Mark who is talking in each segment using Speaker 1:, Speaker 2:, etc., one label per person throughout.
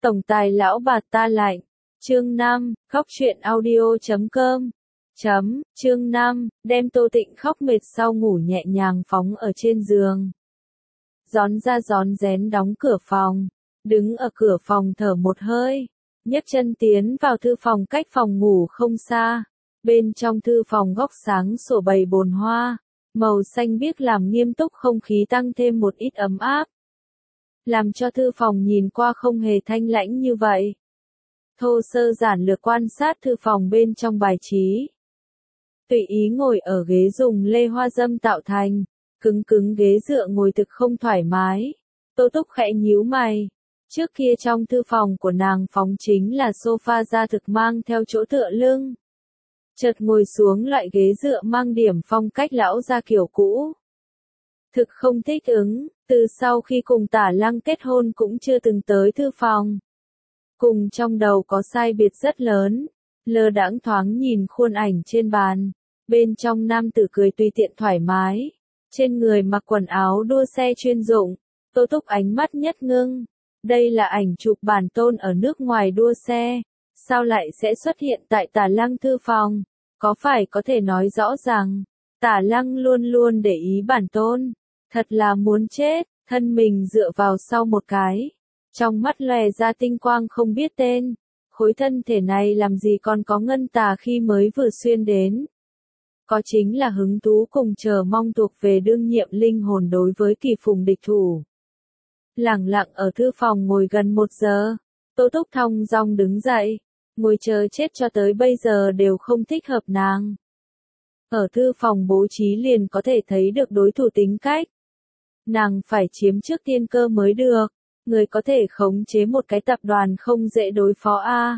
Speaker 1: Tổng tài lão bà ta lạnh. Chương 5, khóc truyện audio.com. Chương 5, đem Tô Tịnh khóc mệt sau ngủ nhẹ nhàng phóng ở trên giường. Rón ra rón rén đóng cửa phòng, đứng ở cửa phòng thở một hơi, nhấc chân tiến vào thư phòng cách phòng ngủ không xa. Bên trong thư phòng góc sáng sổ bày bồn hoa, màu xanh biếc làm nghiêm túc không khí tăng thêm một ít ấm áp, làm cho thư phòng nhìn qua không hề thanh lãnh như vậy. Thô sơ giản lược quan sát thư phòng bên trong bài trí. Tùy ý ngồi ở ghế dùng lê hoa dâm tạo thành, cứng ghế dựa ngồi thực không thoải mái. Tô Túc khẽ nhíu mày. Trước kia trong thư phòng của nàng phóng chính là sofa da thực mang theo chỗ tựa lưng. Chợt ngồi xuống loại ghế dựa mang điểm phong cách lão gia kiểu cũ. Thực không thích ứng, từ sau khi cùng Tả Lăng kết hôn cũng chưa từng tới thư phòng. Cùng trong đầu có sai biệt rất lớn, lơ đãng thoáng nhìn khuôn ảnh trên bàn, bên trong nam tử cười tùy tiện thoải mái, trên người mặc quần áo đua xe chuyên dụng. Tô Túc ánh mắt nhất ngưng, đây là ảnh chụp bản tôn ở nước ngoài đua xe, sao lại sẽ xuất hiện tại Tả Lăng thư phòng, có phải có thể nói rõ rằng, Tả Lăng luôn luôn để ý bản tôn, thật là muốn chết, thân mình dựa vào sau một cái. Trong mắt lòe ra tinh quang không biết tên, khối thân thể này làm gì còn có ngân tà khi mới vừa xuyên đến. Có chính là hứng thú cùng chờ mong thuộc về đương nhiệm linh hồn đối với Kỳ Phùng địch thủ. Lẳng lặng ở thư phòng ngồi gần 1 giờ, Tô Túc thong dong đứng dậy, ngồi chờ chết cho tới bây giờ đều không thích hợp nàng. Ở thư phòng bố trí liền có thể thấy được đối thủ tính cách. Nàng phải chiếm trước tiên cơ mới được. Người có thể khống chế một cái tập đoàn không dễ đối phó a.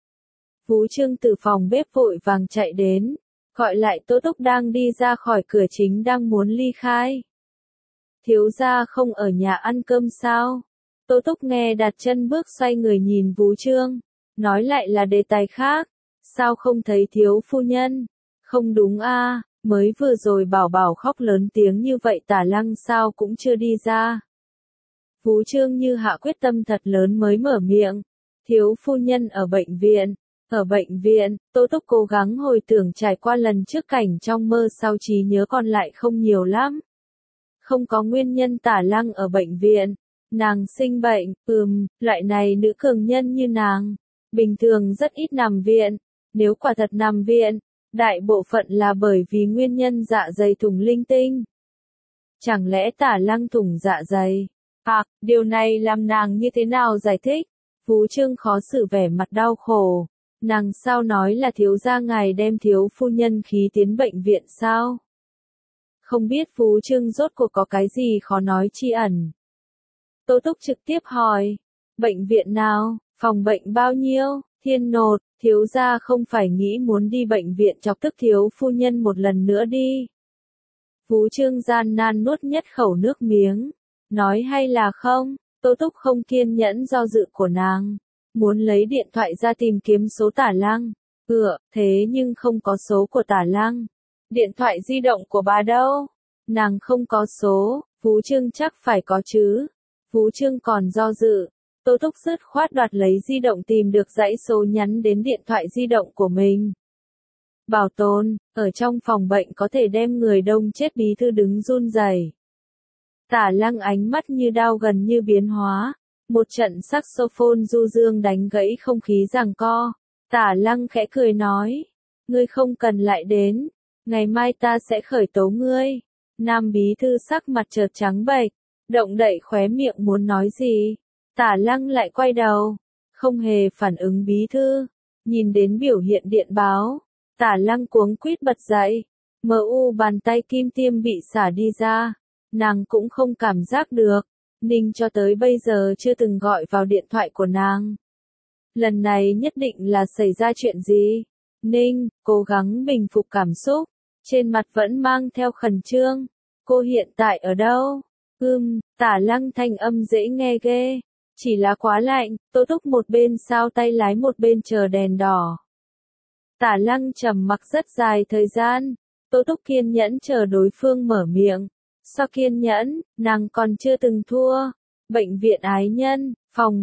Speaker 1: Phú Trương từ phòng bếp vội vàng chạy đến, gọi lại Tô Túc đang đi ra khỏi cửa chính đang muốn ly khai. Thiếu gia không ở nhà ăn cơm sao? Tô Túc nghe đặt chân bước xoay người nhìn Phú Trương, nói lại là đề tài khác, sao không thấy thiếu phu nhân? Không đúng a, mới vừa rồi bảo khóc lớn tiếng như vậy Tả Lăng sao cũng chưa đi ra. Phú Trương như hạ quyết tâm thật lớn mới mở miệng. Thiếu phu nhân ở bệnh viện. Ở bệnh viện, Tô Túc cố gắng hồi tưởng trải qua lần trước cảnh trong mơ sau trí nhớ còn lại không nhiều lắm. Không có nguyên nhân Tả Lăng ở bệnh viện. Nàng sinh bệnh, loại này nữ cường nhân như nàng. Bình thường rất ít nằm viện. Nếu quả thật nằm viện, đại bộ phận là bởi vì nguyên nhân dạ dày thủng linh tinh. Chẳng lẽ Tả Lăng thủng dạ dày? Điều này làm nàng như thế nào giải thích? Phú Trương khó xử vẻ mặt đau khổ. Nàng sao nói là thiếu gia ngài đem thiếu phu nhân khí tiến bệnh viện sao? Không biết Phú Trương rốt cuộc có cái gì khó nói chi ẩn. Tô Túc trực tiếp hỏi. Bệnh viện nào? Phòng bệnh bao nhiêu? Thiên Nột, thiếu gia không phải nghĩ muốn đi bệnh viện chọc tức thiếu phu nhân một lần nữa đi. Phú Trương gian nan nuốt nhất khẩu nước miếng. Nói hay là không? Tô Túc không kiên nhẫn do dự của nàng. Muốn lấy điện thoại ra tìm kiếm số Tả Lăng. Thế nhưng không có số của Tả Lăng. Điện thoại di động của bà đâu? Nàng không có số, Phú Trương chắc phải có chứ. Phú Trương còn do dự. Tô Túc dứt khoát đoạt lấy di động tìm được dãy số nhắn đến điện thoại di động của mình. Bảo tồn, ở trong phòng bệnh có thể đem người đông chết bí thư đứng run rẩy. Tả Lăng ánh mắt như đao gần như biến hóa, một trận saxophone du dương đánh gãy không khí giằng co. Tả Lăng khẽ cười nói, ngươi không cần lại đến, ngày mai ta sẽ khởi tố ngươi. Nam bí thư sắc mặt chợt trắng bệch, động đậy khóe miệng muốn nói gì. Tả Lăng lại quay đầu, không hề phản ứng bí thư, nhìn đến biểu hiện điện báo. Tả Lăng cuống quýt bật dậy, bàn tay kim tiêm bị xả đi ra. Nàng cũng không cảm giác được, Ninh cho tới bây giờ chưa từng gọi vào điện thoại của nàng. Lần này nhất định là xảy ra chuyện gì? Ninh, cố gắng bình phục cảm xúc, trên mặt vẫn mang theo khẩn trương. Cô hiện tại ở đâu? Tả Lăng thanh âm dễ nghe ghê, chỉ là quá lạnh. Tô Túc một bên sao tay lái một bên chờ đèn đỏ. Tả Lăng trầm mặc rất dài thời gian, Tô Túc kiên nhẫn chờ đối phương mở miệng. Sao kiên nhẫn, nàng còn chưa từng thua. Bệnh viện ái nhân, Phòng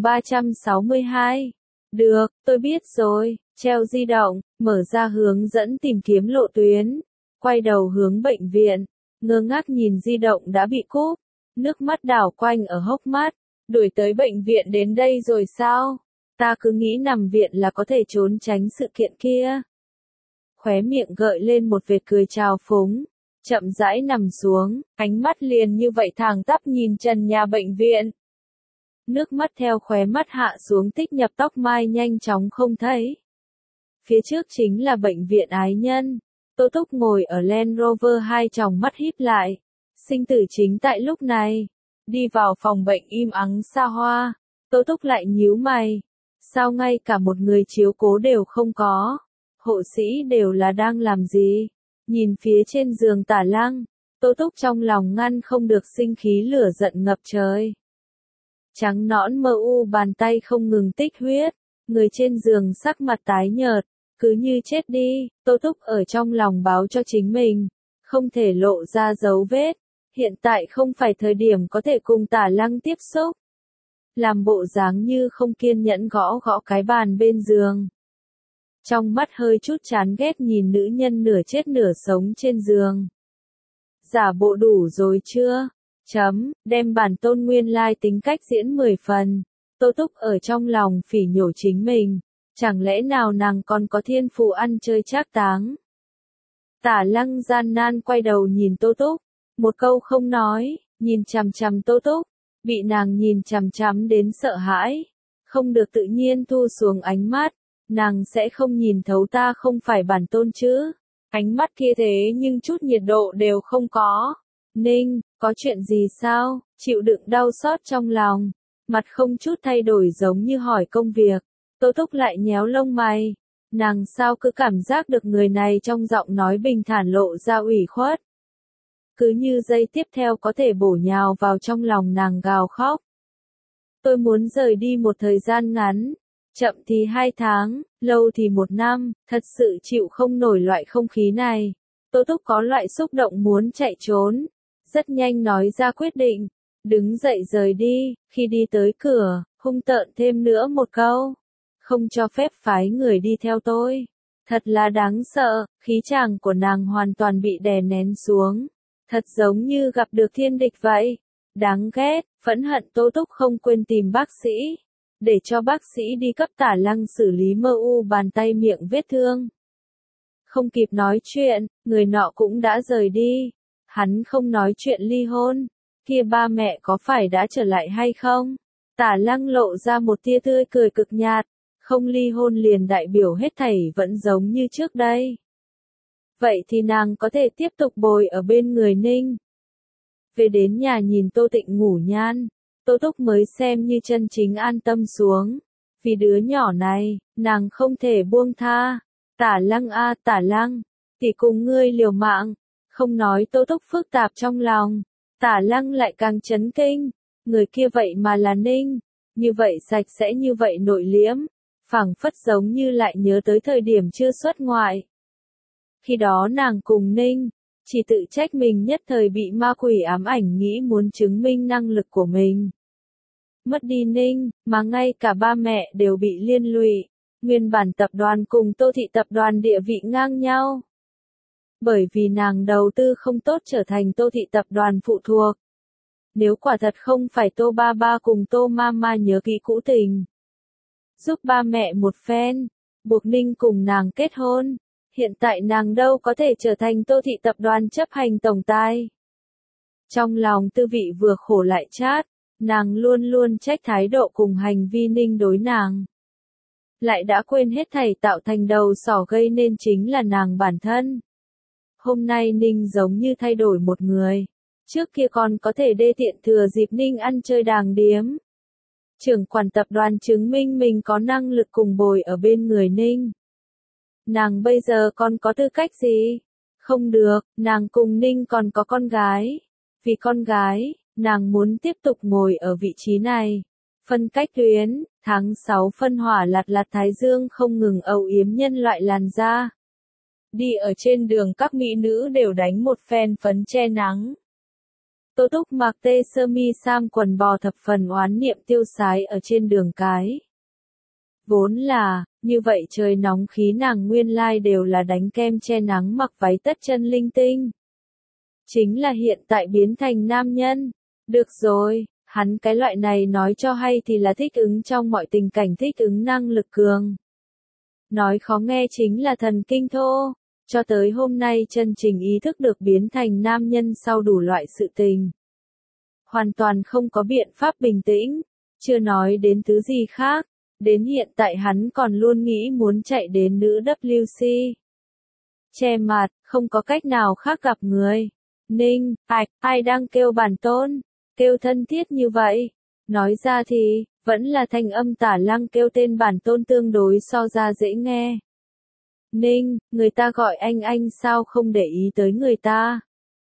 Speaker 1: 362. Được, tôi biết rồi. Treo di động, mở ra hướng dẫn tìm kiếm lộ tuyến. Quay đầu hướng bệnh viện. Ngơ ngác nhìn di động đã bị cúp. Nước mắt đảo quanh ở hốc mắt. Đuổi tới bệnh viện đến đây rồi sao? Ta cứ nghĩ nằm viện là có thể trốn tránh sự kiện kia. Khóe miệng gợi lên một vệt cười trào phúng. Chậm rãi nằm xuống, ánh mắt liền như vậy thẳng tắp nhìn trần nhà bệnh viện. Nước mắt theo khóe mắt hạ xuống tích nhập tóc mai nhanh chóng không thấy. Phía trước chính là bệnh viện ái nhân. Tô Túc ngồi ở Land Rover hai tròng mắt híp lại. Sinh tử chính tại lúc này. Đi vào phòng bệnh im ắng xa hoa. Tô Túc lại nhíu mày. Sao ngay cả một người chiếu cố đều không có? Hộ sĩ đều là đang làm gì? Nhìn phía trên giường Tả Lăng, Tô Túc trong lòng ngăn không được sinh khí lửa giận ngập trời. Trắng nõn mờ u bàn tay không ngừng tích huyết, người trên giường sắc mặt tái nhợt, cứ như chết đi. Tô Túc ở trong lòng báo cho chính mình, không thể lộ ra dấu vết, hiện tại không phải thời điểm có thể cùng Tả Lăng tiếp xúc. Làm bộ dáng như không kiên nhẫn gõ gõ cái bàn bên giường. Trong mắt hơi chút chán ghét nhìn nữ nhân nửa chết nửa sống trên giường. Giả bộ đủ rồi chưa? Đem bản tôn nguyên lai tính cách diễn 10 phần. Tô Túc ở trong lòng phỉ nhổ chính mình. Chẳng lẽ nào nàng còn có thiên phụ ăn chơi trác táng? Tả Lăng gian nan quay đầu nhìn Tô Túc. Một câu không nói, nhìn chằm chằm Tô Túc. Bị nàng nhìn chằm chằm đến sợ hãi. Không được tự nhiên thu xuống ánh mắt. Nàng sẽ không nhìn thấu ta không phải bản tôn chứ. Ánh mắt kia thế nhưng chút nhiệt độ đều không có. Ninh, có chuyện gì sao? Chịu đựng đau xót trong lòng. Mặt không chút thay đổi giống như hỏi công việc. Tô Túc lại nhéo lông mày. Nàng sao cứ cảm giác được người này trong giọng nói bình thản lộ ra ủy khuất. Cứ như giây tiếp theo có thể bổ nhào vào trong lòng nàng gào khóc. Tôi muốn rời đi một thời gian ngắn. Chậm thì 2 tháng, lâu thì 1 năm, thật sự chịu không nổi loại không khí này. Tô Túc có loại xúc động muốn chạy trốn. Rất nhanh nói ra quyết định. Đứng dậy rời đi, khi đi tới cửa, hung tợn thêm nữa một câu. Không cho phép phái người đi theo tôi. Thật là đáng sợ, khí chàng của nàng hoàn toàn bị đè nén xuống. Thật giống như gặp được thiên địch vậy. Đáng ghét, phẫn hận Tô Túc không quên tìm bác sĩ. Để cho bác sĩ đi cấp Tả Lăng xử lý mơ u bàn tay miệng vết thương. Không kịp nói chuyện, người nọ cũng đã rời đi. Hắn không nói chuyện ly hôn. Kia ba mẹ có phải đã trở lại hay không? Tả Lăng lộ ra một tia tươi cười cực nhạt. Không ly hôn liền đại biểu hết thảy vẫn giống như trước đây. Vậy thì nàng có thể tiếp tục bồi ở bên người Ninh. Về đến nhà nhìn Tô Tịnh ngủ nhan. Tô Túc mới xem như chân chính an tâm xuống. Vì đứa nhỏ này, nàng không thể buông tha. Tả Lăng a Tả Lăng, tỷ cùng ngươi liều mạng. Không nói Tô Túc phức tạp trong lòng. Tả Lăng lại càng chấn kinh. Người kia vậy mà là Ninh. Như vậy sạch sẽ như vậy nội liễm. Phảng phất giống như lại nhớ tới thời điểm chưa xuất ngoại. Khi đó nàng cùng Ninh. Chỉ tự trách mình nhất thời bị ma quỷ ám ảnh nghĩ muốn chứng minh năng lực của mình. Mất đi Ninh, mà ngay cả ba mẹ đều bị liên lụy. Nguyên bản tập đoàn cùng Tô Thị tập đoàn địa vị ngang nhau. Bởi vì nàng đầu tư không tốt trở thành Tô Thị tập đoàn phụ thuộc. Nếu quả thật không phải Tô Ba Ba cùng Tô Mama nhớ kỹ cũ tình. Giúp ba mẹ một phen, buộc Ninh cùng nàng kết hôn. Hiện tại nàng đâu có thể trở thành Tô Thị tập đoàn chấp hành tổng tài. Trong lòng tư vị vừa khổ lại chát, nàng luôn luôn trách thái độ cùng hành vi Ninh đối nàng. Lại đã quên hết thảy tạo thành đầu sỏ gây nên chính là nàng bản thân. Hôm nay Ninh giống như thay đổi một người. Trước kia còn có thể đê tiện thừa dịp Ninh ăn chơi đàng điếm. Trưởng quản tập đoàn chứng minh mình có năng lực cùng bồi ở bên người Ninh. Nàng bây giờ còn có tư cách gì? Không được, nàng cùng Ninh còn có con gái. Vì con gái, nàng muốn tiếp tục ngồi ở vị trí này. Phân cách tuyến, tháng 6 phân hỏa lạt lạt thái dương không ngừng âu yếm nhân loại làn da. Đi ở trên đường các mỹ nữ đều đánh một phen phấn che nắng. Tô Túc mặc tê sơ mi sam quần bò thập phần oán niệm tiêu sái ở trên đường cái. Vốn là, như vậy trời nóng khí nàng nguyên lai đều là đánh kem che nắng mặc váy tất chân linh tinh. Chính là hiện tại biến thành nam nhân. Được rồi, hắn cái loại này nói cho hay thì là thích ứng trong mọi tình cảnh, thích ứng năng lực cường. Nói khó nghe chính là thần kinh thô. Cho tới hôm nay chân trình ý thức được biến thành nam nhân sau đủ loại sự tình. Hoàn toàn không có biện pháp bình tĩnh, chưa nói đến thứ gì khác. Đến hiện tại hắn còn luôn nghĩ muốn chạy đến nữ WC. Che mặt, không có cách nào khác gặp người. Ninh, ai đang kêu bản tôn, kêu thân thiết như vậy. Nói ra thì, vẫn là thanh âm Tả Lăng kêu tên bản tôn tương đối so ra dễ nghe. Ninh, người ta gọi anh sao không để ý tới người ta.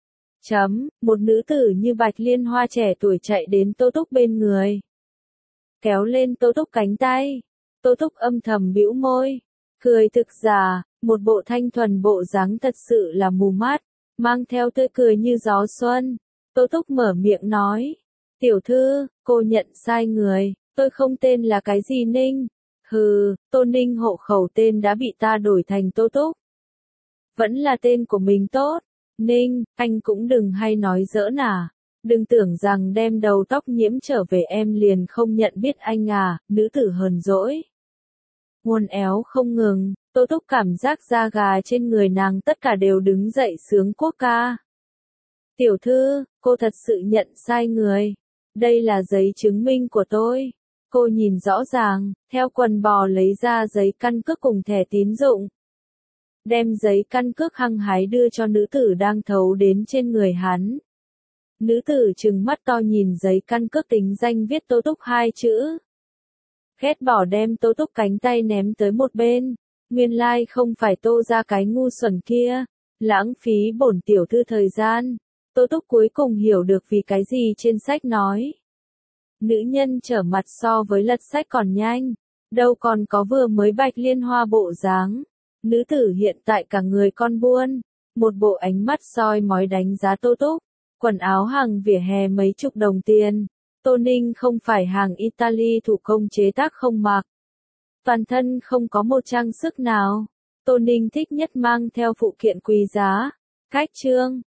Speaker 1: Một nữ tử như Bạch Liên Hoa trẻ tuổi chạy đến Tô Túc bên người. Kéo lên Tô Túc cánh tay. Tô Túc âm thầm bĩu môi. Cười thực giả, một bộ thanh thuần bộ dáng thật sự là mù mắt, mang theo tươi cười như gió xuân. Tô Túc mở miệng nói. Tiểu thư, cô nhận sai người, tôi không tên là cái gì Ninh. Hừ, Tô Ninh hộ khẩu tên đã bị ta đổi thành Tô Túc. Vẫn là tên của mình tốt. Ninh, anh cũng đừng hay nói giỡn à. Đừng tưởng rằng đem đầu tóc nhiễm trở về em liền không nhận biết anh à, nữ tử hờn dỗi. Uốn éo không ngừng, Tô Túc cảm giác da gà trên người nàng tất cả đều đứng dậy sướng quốc ca. Tiểu thư, cô thật sự nhận sai người. Đây là giấy chứng minh của tôi. Cô nhìn rõ ràng, theo quần bò lấy ra giấy căn cước cùng thẻ tín dụng. Đem giấy căn cước hăng hái đưa cho nữ tử đang thấu đến trên người hắn. Nữ tử trừng mắt to nhìn giấy căn cước tính danh viết Tô Túc 2 chữ. Ghét bỏ đem Tô Túc cánh tay ném tới một bên. Nguyên lai không phải Tô ra cái ngu xuẩn kia. Lãng phí bổn tiểu thư thời gian. Tô Túc cuối cùng hiểu được vì cái gì trên sách nói. Nữ nhân trở mặt so với lật sách còn nhanh. Đâu còn có vừa mới Bạch Liên Hoa bộ dáng. Nữ tử hiện tại cả người con buôn. Một bộ ánh mắt soi mói đánh giá Tô Túc. Quần áo hàng vỉa hè mấy chục đồng tiền. Tô Ninh không phải hàng Italy thủ công chế tác không mặc. Toàn thân không có một trang sức nào. Tô Ninh thích nhất mang theo phụ kiện quý giá. Cách chương.